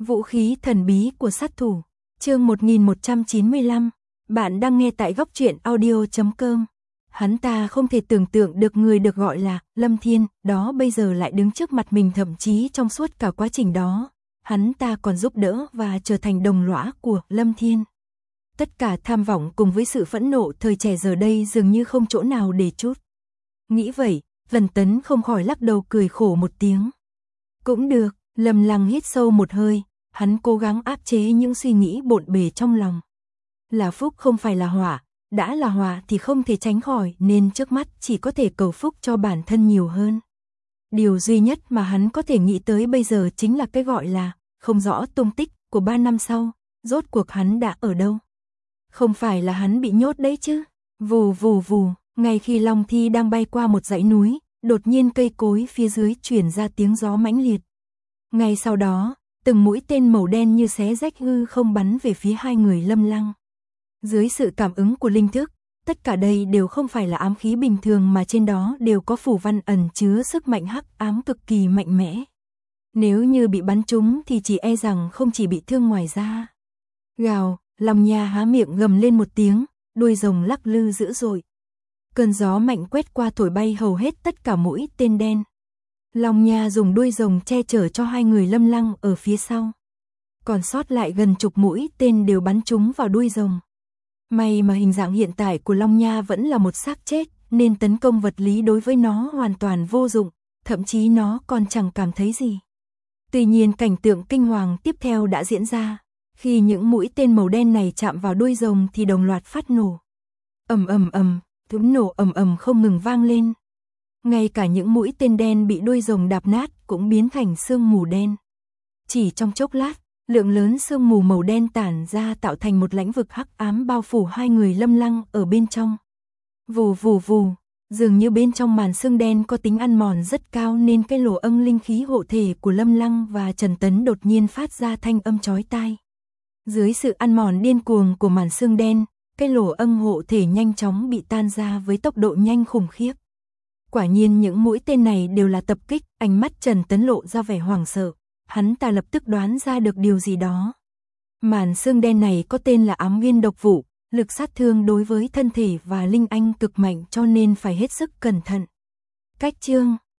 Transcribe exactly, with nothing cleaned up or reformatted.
Vũ khí thần bí của sát thủ, chương một nghìn một trăm chín mươi lăm, bạn đang nghe tại góc truyện audio chấm com. Hắn ta không thể tưởng tượng được người được gọi là Lâm Thiên, đó bây giờ lại đứng trước mặt mình, thậm chí trong suốt cả quá trình đó, hắn ta còn giúp đỡ và trở thành đồng lõa của Lâm Thiên. Tất cả tham vọng cùng với sự phẫn nộ thời trẻ giờ đây dường như không chỗ nào để trút. Nghĩ vậy, Vân Tấn không khỏi lắc đầu cười khổ một tiếng. Cũng được, Lâm Lăng hít sâu một hơi, hắn cố gắng áp chế những suy nghĩ bộn bề trong lòng. Là phúc không phải là họa, đã là họa thì không thể tránh khỏi, nên trước mắt chỉ có thể cầu phúc cho bản thân nhiều hơn. Điều duy nhất mà hắn có thể nghĩ tới bây giờ chính là cái gọi là không rõ tung tích của ba năm sau, rốt cuộc hắn đã ở đâu. Không phải là hắn bị nhốt đấy chứ. Vù vù vù, ngay khi Long Thi đang bay qua một dãy núi, đột nhiên cây cối phía dưới truyền ra tiếng gió mãnh liệt. Ngay sau đó, từng mũi tên màu đen như xé rách hư không bắn về phía hai người Lâm Lăng. Dưới sự cảm ứng của linh thức, tất cả đây đều không phải là ám khí bình thường mà trên đó đều có phù văn ẩn chứa sức mạnh hắc ám cực kỳ mạnh mẽ. Nếu như bị bắn trúng thì chỉ e rằng không chỉ bị thương ngoài da. Gào, Long Nha há miệng gầm lên một tiếng, đuôi rồng lắc lư dữ dội. Cơn gió mạnh quét qua thổi bay hầu hết tất cả mũi tên đen. Long Nha dùng đuôi rồng che chở cho hai người Lâm Lăng ở phía sau. Còn sót lại gần chục mũi tên đều bắn trúng vào đuôi rồng. May mà hình dạng hiện tại của Long Nha vẫn là một xác chết, nên tấn công vật lý đối với nó hoàn toàn vô dụng, thậm chí nó còn chẳng cảm thấy gì. Tuy nhiên cảnh tượng kinh hoàng tiếp theo đã diễn ra. Khi những mũi tên màu đen này chạm vào đuôi rồng thì đồng loạt phát nổ. Ầm ầm ầm, tiếng nổ ầm ầm không ngừng vang lên. Ngay cả những mũi tên đen bị đuôi rồng đạp nát cũng biến thành sương mù đen. Chỉ trong chốc lát, lượng lớn sương mù màu đen tản ra tạo thành một lãnh vực hắc ám bao phủ hai người Lâm Lăng ở bên trong. Vù vù vù, dường như bên trong màn sương đen có tính ăn mòn rất cao nên cái lỗ ân linh khí hộ thể của Lâm Lăng và Trần Tấn đột nhiên phát ra thanh âm chói tai. Dưới sự ăn mòn điên cuồng của màn sương đen, cái lỗ ân hộ thể nhanh chóng bị tan ra với tốc độ nhanh khủng khiếp. Quả nhiên những mũi tên này đều là tập kích, ánh mắt Trần Tấn lộ ra vẻ hoảng sợ, hắn ta lập tức đoán ra được điều gì đó. Màn sương đen này có tên là ám nguyên độc vụ, lực sát thương đối với thân thể và linh anh cực mạnh cho nên phải hết sức cẩn thận. Cách chương,